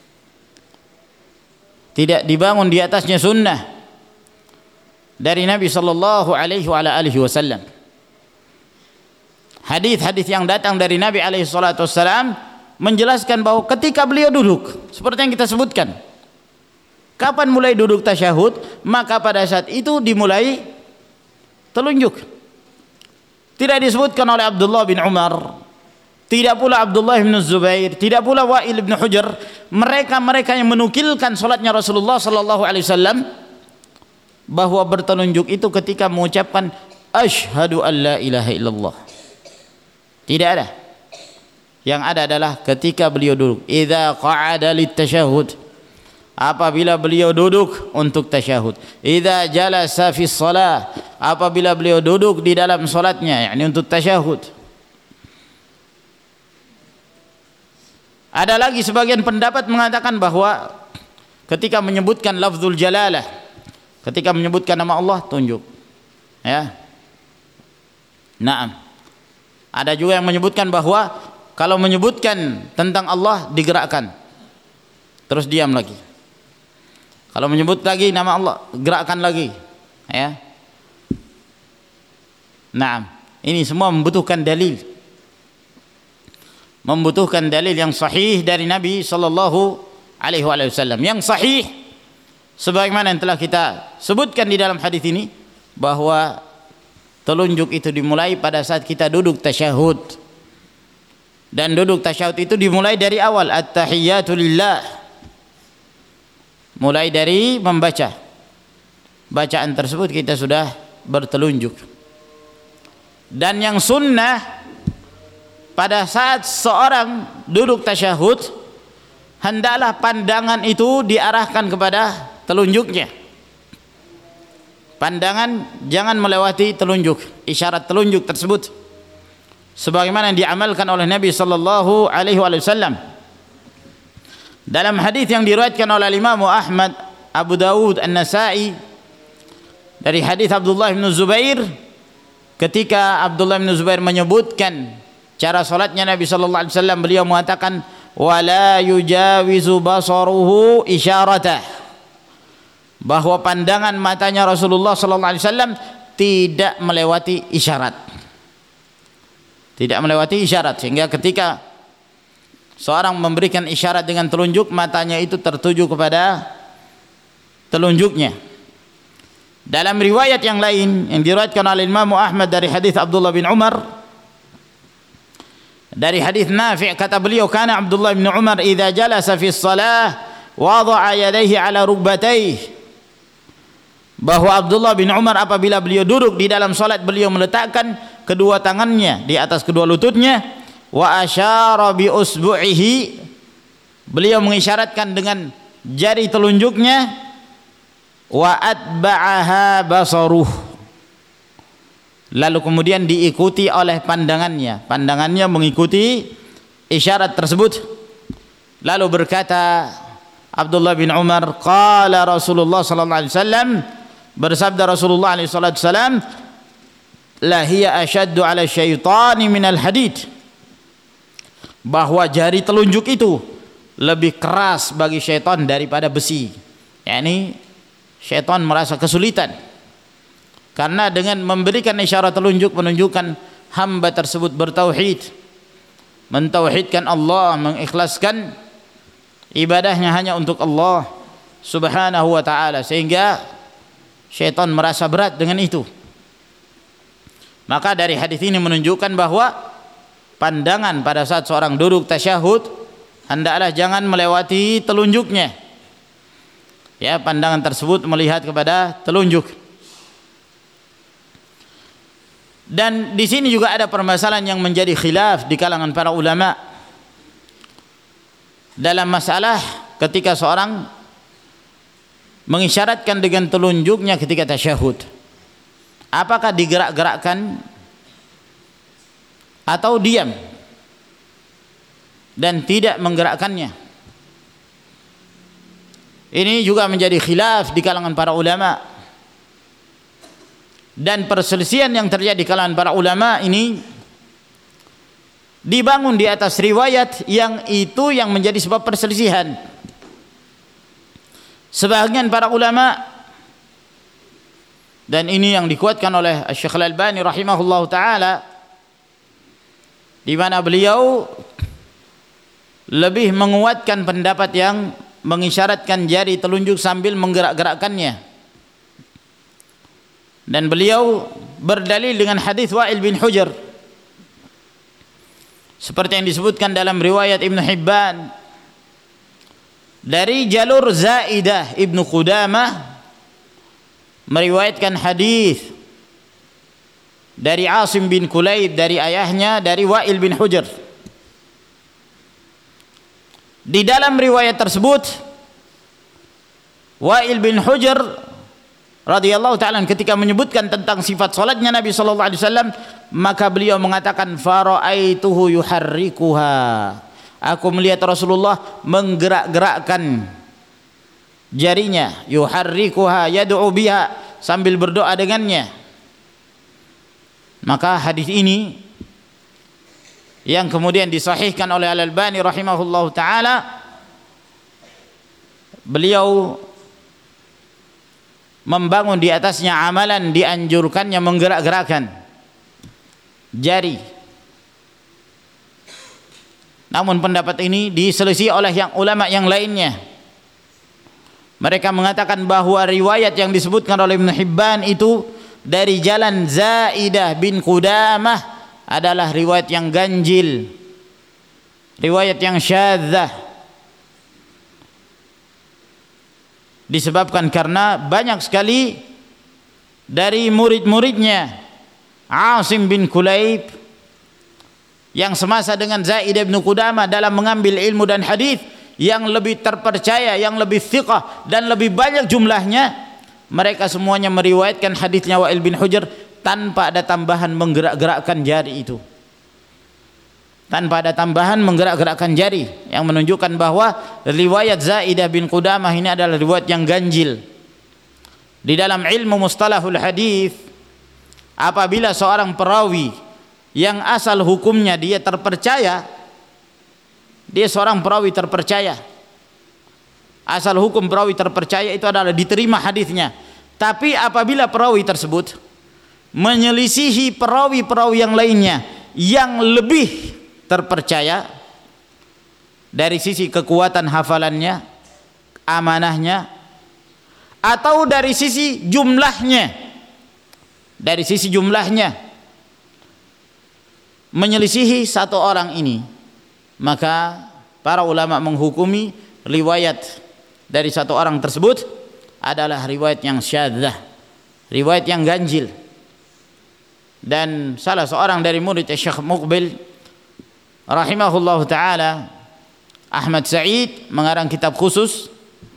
tidak dibangun di atasnya sunnah dari Nabi sallallahu alaihi wa alihi wasallam. hadis-hadis yang datang dari Nabi alaihi salatu wassalam menjelaskan bahwa ketika beliau duduk seperti yang kita sebutkan, kapan mulai duduk tasyahud, maka pada saat itu dimulai telunjuk. Tidak disebutkan oleh Abdullah bin Umar, tidak pula Abdullah bin Zubair, tidak pula Wa'il bin Hujr, mereka-mereka yang menukilkan salatnya Rasulullah sallallahu alaihi wasallam, bahwa bertelunjuk itu ketika mengucapkan asyhadu an la ilaha illallah. Tidak ada. Yang ada adalah ketika beliau duduk, idza qa'ada lit-tasyahhud, apabila beliau duduk untuk tasyahud, idza jalasa fi shalah, apabila beliau duduk di dalam salatnya, yakni untuk tasyahud. Ada lagi sebagian pendapat mengatakan bahwa ketika menyebutkan lafzul jalalah, ketika menyebutkan nama Allah, tunjuk. Ya. Naam. Ada juga yang menyebutkan bahwa kalau menyebutkan tentang Allah digerakkan, terus diam lagi. Kalau menyebut lagi nama Allah, gerakkan lagi. Ya. Naam. Ini semua membutuhkan dalil. Membutuhkan dalil yang sahih dari Nabi sallallahu alaihi wasallam. Yang sahih sebagaimana yang telah kita sebutkan di dalam hadis ini, bahwa telunjuk itu dimulai pada saat kita duduk tasyahud. Dan duduk tasyahud itu dimulai dari awal, at-tahiyyatu lillah. Mulai dari membaca. Bacaan tersebut kita sudah bertelunjuk. Dan yang sunnah, pada saat seorang duduk tasyahud, hendaklah pandangan itu diarahkan kepada telunjuknya. Pandangan jangan melewati telunjuk, isyarat telunjuk tersebut, sebagaimana yang diamalkan oleh Nabi sallallahu alaihi wasallam dalam hadis yang diriwayatkan oleh Imam Ahmad, Abu Dawud, An-Nasa'i, dari hadis Abdullah bin Zubair, ketika Abdullah bin Zubair menyebutkan cara salatnya Nabi sallallahu alaihi wasallam, beliau mengatakan wala yujawizu basaruhu isyaratah, bahwa pandangan matanya Rasulullah sallallahu alaihi wasallam tidak melewati isyarat. Tidak melewati isyarat, sehingga ketika seorang memberikan isyarat dengan telunjuk, matanya itu tertuju kepada telunjuknya. Dalam riwayat yang lain yang diriwayatkan oleh Imam Ahmad dari hadis Abdullah bin Umar, dari hadis Nafi', kata beliau, kana Abdullah bin Umar idza jalasa fi shalah wada'a yadayhi ala rukbatayhi, bahwa Abdullah bin Umar apabila beliau duduk di dalam salat, beliau meletakkan kedua tangannya di atas kedua lututnya, wa asyara bi usbu'ihi, beliau mengisyaratkan dengan jari telunjuknya, wa atba'aha basaruh, lalu kemudian diikuti oleh pandangannya mengikuti isyarat tersebut. Lalu berkata Abdullah bin Umar, qala Rasulullah sallallahu alaihi wasallam, bersabda Rasulullah alaihi wasallam, la hiya ashaddu ala syaitani minal hadid, bahwa jari telunjuk itu lebih keras bagi syaitan daripada besi. yakni syaitan merasa kesulitan karena dengan memberikan isyarat telunjuk menunjukkan hamba tersebut bertauhid, mentauhidkan Allah, mengikhlaskan ibadahnya hanya untuk Allah subhanahu wa ta'ala, sehingga syaitan merasa berat dengan itu. Maka dari hadis ini menunjukkan bahwa pandangan pada saat seorang duduk tasyahud hendaklah jangan melewati telunjuknya. Ya, pandangan tersebut melihat kepada telunjuk. Dan di sini juga ada permasalahan yang menjadi khilaf di kalangan para ulama dalam masalah ketika seorang mengisyaratkan dengan telunjuknya ketika tasyahud. Apakah digerak-gerakkan atau diam dan tidak menggerakkannya? Ini juga menjadi khilaf di kalangan para ulama, dan perselisihan yang terjadi di kalangan para ulama ini dibangun di atas riwayat yang itu yang menjadi sebab perselisihan. Sebagian para ulama, dan ini yang dikuatkan oleh Syekh Al-Albani rahimahullahu taala, di mana beliau lebih menguatkan pendapat yang mengisyaratkan jari telunjuk sambil menggerak-gerakkannya, dan beliau berdalil dengan hadis Wa'il bin Hujr seperti yang disebutkan dalam riwayat Ibnu Hibban dari jalur Zaidah Ibnu Qudamah meriwayatkan hadis dari Asim bin Kulayb dari ayahnya dari Wa'il bin Hujr. Di dalam riwayat tersebut Wa'il bin Hujr radhiyallahu ta'ala ketika menyebutkan tentang sifat salatnya Nabi sallallahu alaihi wasallam, maka beliau mengatakan fara'aituhu yuharrikuha, aku melihat Rasulullah menggerak-gerakkan jarinya, yuharrikuha yad'u biha, sambil berdoa dengannya. Maka hadis ini yang kemudian disahihkan oleh Al-Albani rahimahullahu taala, beliau membangun di atasnya amalan dianjurkannya menggerak-gerakkan jari. Namun pendapat ini diselisih oleh yang ulama yang lainnya. Mereka mengatakan bahwa riwayat yang disebutkan oleh Ibnu Hibban itu dari jalan Zaidah bin Qudamah adalah riwayat yang ganjil, riwayat yang syadzah, disebabkan karena banyak sekali dari murid-muridnya Asim bin Kulayb yang semasa dengan Zaidah bin Qudamah dalam mengambil ilmu dan hadis yang lebih terpercaya, yang lebih thiqah dan lebih banyak jumlahnya, mereka semuanya meriwayatkan hadisnya Wa'il bin Hujr tanpa ada tambahan menggerak-gerakkan jari itu, tanpa ada tambahan menggerak-gerakkan jari, yang menunjukkan bahwa riwayat Zaidah bin Qudamah ini adalah riwayat yang ganjil. Di dalam ilmu mustalahul hadis, apabila seorang perawi yang asal hukumnya dia terpercaya, dia seorang perawi terpercaya, asal hukum perawi terpercaya itu adalah diterima hadisnya. Tapi apabila perawi tersebut menyelisihi perawi-perawi yang lainnya yang lebih terpercaya dari sisi kekuatan hafalannya, amanahnya, atau dari sisi jumlahnya, menyelisihi satu orang ini, maka para ulama menghukumi riwayat dari satu orang tersebut adalah riwayat yang syadzah, riwayat yang ganjil. Dan salah seorang dari murid Syekh Muqbil rahimahullahu taala, Ahmad Sa'id, mengarang kitab khusus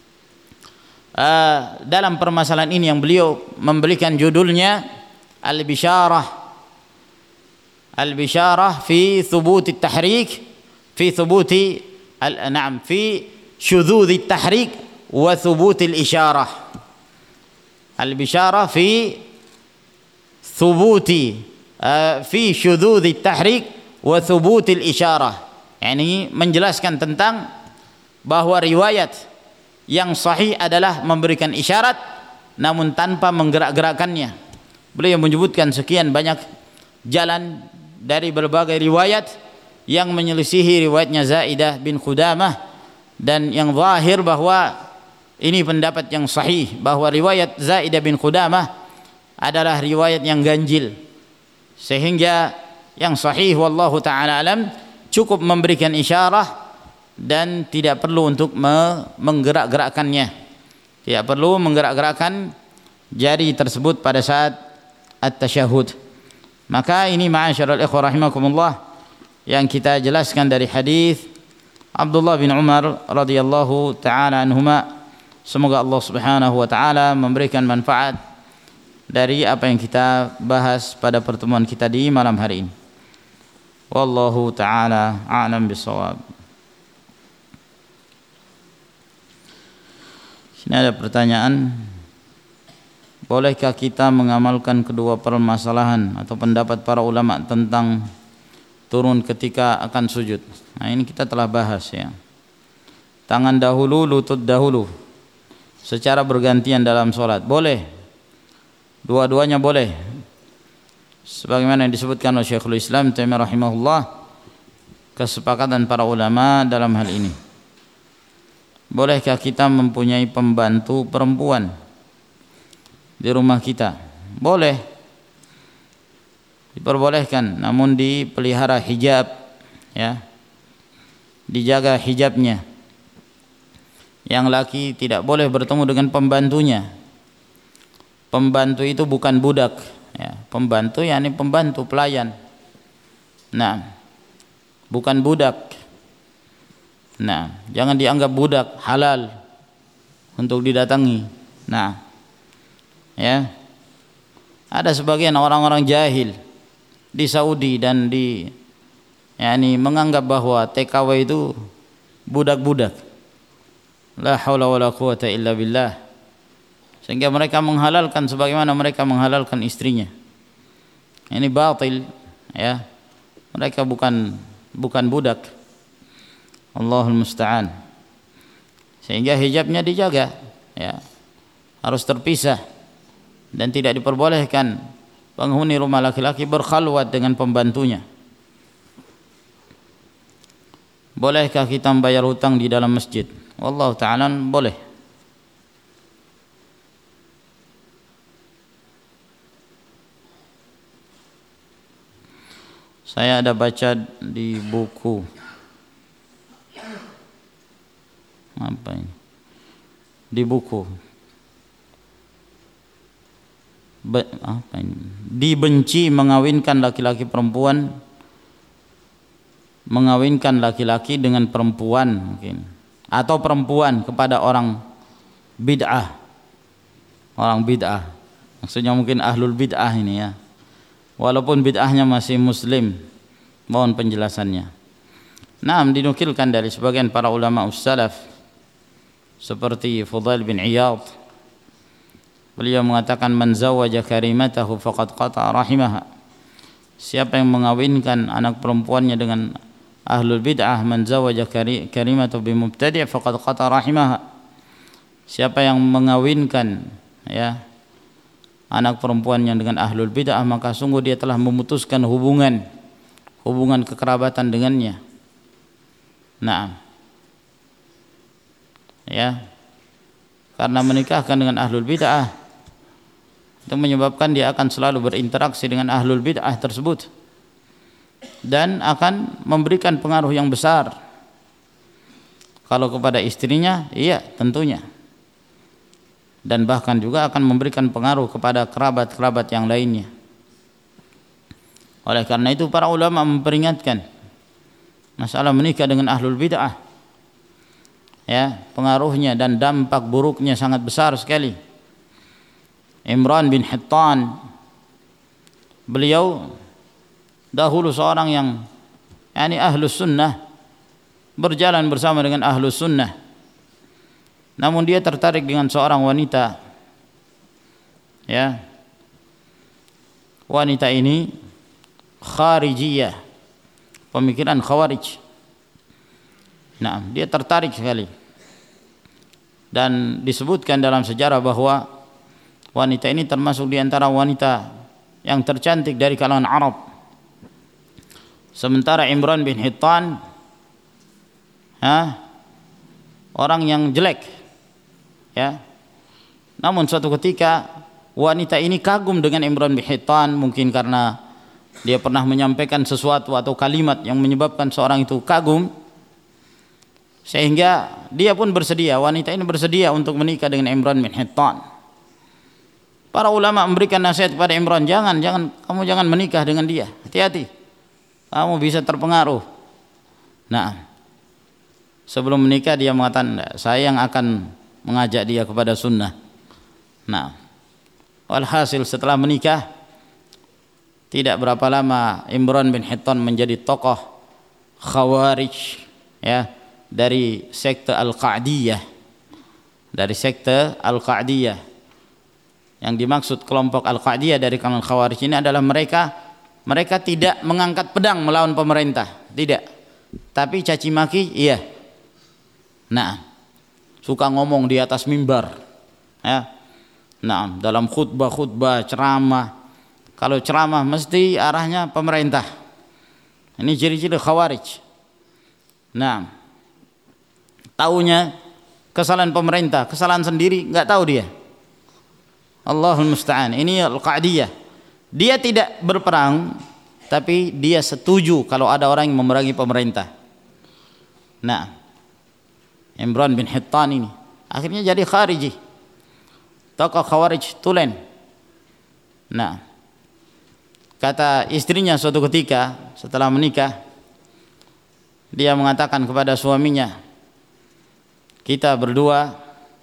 dalam permasalahan ini yang beliau memberikan judulnya Al-Bisyarah fi thubuti at-tahrik fi thubuti fi syududzi at-tahrik wa thubuti al-isyarah. Al-Bisyarah fi thubuti fi syududzi at-tahrik wa thubuti al-isyarah, yakni menjelaskan tentang bahwa riwayat yang sahih adalah memberikan isyarat namun tanpa menggerak-gerakkannya. Beliau menyebutkan sekian banyak jalan dari berbagai riwayat yang menyelisihi riwayatnya Zaidah bin Qudamah, dan yang zahir bahwa ini pendapat yang sahih bahwa riwayat Zaidah bin Qudamah adalah riwayat yang ganjil, sehingga yang sahih wallahu ta'ala alam cukup memberikan isyarah dan tidak perlu untuk menggerak-gerakkannya, tidak perlu menggerak-gerakkan jari tersebut pada saat at-tasyahud. Maka ini ma'asyiral ikhwah rahimakumullah yang kita jelaskan dari hadis Abdullah bin Umar radhiyallahu ta'ala anhuma. Semoga Allah subhanahu wa ta'ala memberikan manfaat dari apa yang kita bahas pada pertemuan kita di malam hari ini. Wallahu ta'ala a'lam bisawab. Sini ada pertanyaan, bolehkah kita mengamalkan kedua permasalahan atau pendapat para ulama tentang turun ketika akan sujud? Nah, ini kita telah bahas ya. Tangan dahulu, lutut dahulu secara bergantian dalam sholat boleh, dua-duanya boleh, sebagaimana yang disebutkan oleh Syekhul Islam Taimiyah rahimahullah kesepakatan para ulama dalam hal ini. Bolehkah kita mempunyai pembantu perempuan di rumah kita? Boleh, diperbolehkan, namun dipelihara hijab, ya, dijaga hijabnya. Yang laki tidak boleh bertemu dengan pembantunya. Pembantu itu bukan budak, ya. Pembantu yakni pembantu, pelayan. Nah, bukan budak. Nah, jangan dianggap budak, halal untuk didatangi. Nah, ya, ada sebagian orang-orang jahil di Saudi dan di yakni menganggap bahwa TKW itu budak-budak. La haula wala quwata illa billah. Sehingga mereka menghalalkan sebagaimana mereka menghalalkan istrinya. Ini batil, ya. Mereka bukan budak. Allahul musta'an. Sehingga hijabnya dijaga, ya. Harus terpisah dan tidak diperbolehkan penghuni rumah laki-laki berkhalwat dengan pembantunya. Bolehkah kita membayar hutang di dalam masjid? Wallahu ta'ala boleh. Saya ada baca di buku apa ini? Di buku apa ini? Dibenci mengawinkan laki-laki perempuan, mengawinkan laki-laki dengan perempuan mungkin, atau perempuan kepada orang bid'ah. Orang bid'ah. Maksudnya mungkin ahlul bid'ah ini, ya. Walaupun bid'ahnya masih muslim. Mohon penjelasannya. Nah, dinukilkan dari sebagian para ulama ussalaf seperti Fudail bin Iyad. Beliau mengatakan man zawwaja karimatahu faqad qata'a rahimaha. Siapa yang mengawinkan anak perempuannya dengan ahlul bid'ah, man zawwaja karimatahu bimubtadi' faqad qata'a rahimaha. Siapa yang mengawinkan, ya, anak perempuannya dengan ahlul bid'ah, maka sungguh dia telah memutuskan hubungan kekerabatan dengannya. Nah, ya, karena menikahkan dengan ahlul bid'ah itu menyebabkan dia akan selalu berinteraksi dengan ahlul bid'ah tersebut dan akan memberikan pengaruh yang besar. Kalau kepada istrinya, iya tentunya, dan bahkan juga akan memberikan pengaruh kepada kerabat-kerabat yang lainnya. Oleh karena itu para ulama memperingatkan masalah menikah dengan ahlul bid'ah, ya, pengaruhnya dan dampak buruknya sangat besar sekali. Imran bin Hittan, beliau dahulu seorang yang ahlus sunnah, berjalan bersama dengan ahlus sunnah, namun dia tertarik dengan seorang wanita, ya. Wanita ini kharijiyah, pemikiran khawarij. Nah, dia tertarik sekali. Dan disebutkan dalam sejarah bahwa wanita ini termasuk di antara wanita yang tercantik dari kalangan Arab. Sementara Imran bin Hittan, orang yang jelek, ya. Namun suatu ketika wanita ini kagum dengan Imran bin Hittan, mungkin karena dia pernah menyampaikan sesuatu atau kalimat yang menyebabkan seorang itu kagum, sehingga dia pun bersedia, wanita ini bersedia untuk menikah dengan Imran bin Hittan. Para ulama memberikan nasihat kepada Imran, kamu jangan menikah dengan dia, hati-hati, kamu bisa terpengaruh. Nah, sebelum menikah dia mengatakan, saya yang akan mengajak dia kepada sunnah. Nah, walhasil setelah menikah tidak berapa lama Imran bin Hittan menjadi tokoh khawarij, ya, dari sekte Al-Qa'diyah. Dari sekte Al-Qa'diyah. Yang dimaksud kelompok Al-Qa'diyah dari kalangan khawarij ini adalah mereka tidak mengangkat pedang melawan pemerintah, tidak. Tapi caci maki, iya. Nah, suka ngomong di atas mimbar, ya. Nah, dalam khutbah ceramah, kalau ceramah mesti arahnya pemerintah. Ini ciri-ciri khawarij. Nah, taunya kesalahan pemerintah, kesalahan sendiri enggak tahu dia. Allahul musta'an. Ini al-Qa'diyah. Dia tidak berperang, tapi dia setuju kalau ada orang yang memerangi pemerintah. Nah, Imran bin Hittan ini akhirnya jadi khariji, tokoh khawarij tulen. Nah, kata istrinya suatu ketika setelah menikah, dia mengatakan kepada suaminya, kita berdua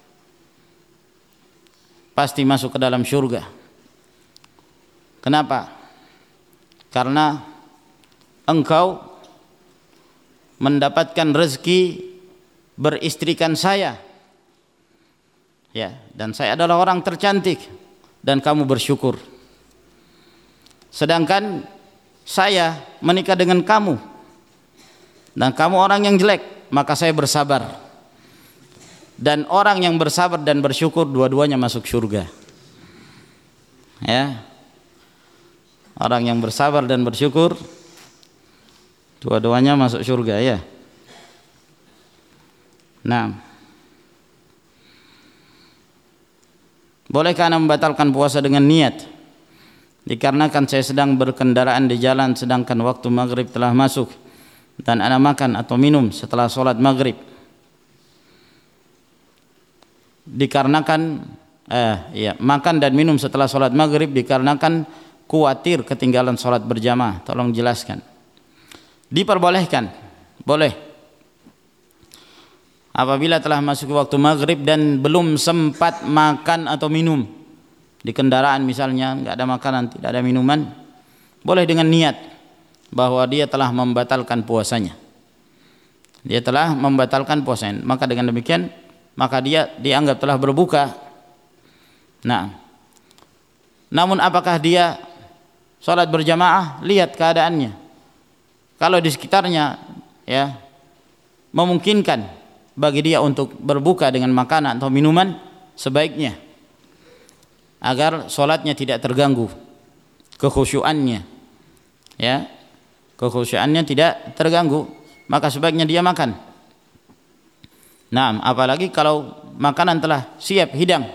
pasti masuk ke dalam surga. Kenapa? Karena engkau mendapatkan rezeki beristrikan saya, ya, dan saya adalah orang tercantik dan kamu bersyukur. Sedangkan saya menikah dengan kamu dan kamu orang yang jelek, maka saya bersabar. Dan orang yang bersabar dan bersyukur dua-duanya masuk surga. Ya. Orang yang bersabar dan bersyukur dua-duanya masuk surga, ya. Nah, bolehkah Anda membatalkan puasa dengan niat? Dikarenakan saya sedang berkendaraan di jalan sedangkan waktu maghrib telah masuk dan Anda makan atau minum setelah sholat maghrib. Dikarenakan makan dan minum setelah sholat maghrib dikarenakan khawatir ketinggalan sholat berjamaah. Tolong jelaskan. Diperbolehkan, boleh. Apabila telah masuk waktu maghrib dan belum sempat makan atau minum, di kendaraan misalnya nggak ada makanan, tidak ada minuman, boleh dengan niat bahwa dia telah membatalkan puasanya. Dia telah membatalkan puasanya. Maka dengan demikian, maka dia dianggap telah berbuka. Nah, namun apakah dia sholat berjamaah? Lihat keadaannya. Kalau di sekitarnya ya memungkinkan bagi dia untuk berbuka dengan makanan atau minuman, sebaiknya agar sholatnya tidak terganggu, kekhusyuannya, ya, kekhusyuannya tidak terganggu, maka sebaiknya dia makan. Nah, apalagi kalau makanan telah siap hidang,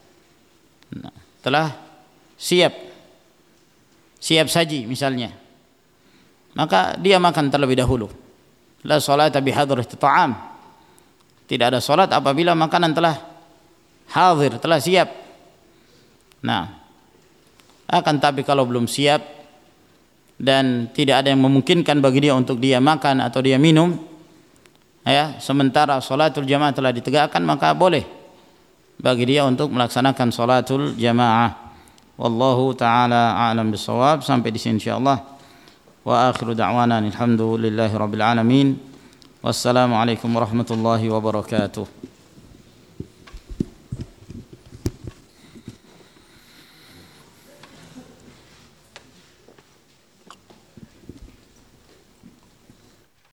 telah siap saji misalnya, maka dia makan terlebih dahulu. La sholata bihadrati ta'am. Tidak ada salat apabila makanan telah hadir, telah siap. Nah, akan tapi kalau belum siap dan tidak ada yang memungkinkan bagi dia untuk dia makan atau dia minum, ya, sementara salatul jamaah telah ditegakkan, maka boleh bagi dia untuk melaksanakan salatul jamaah. Wallahu taala a'lam bissawab. Sampai di sini insyaallah. Wa akhiru da'wana alhamdulillahi rabbil alamin. Wassalamualaikum warahmatullahi wabarakatuh.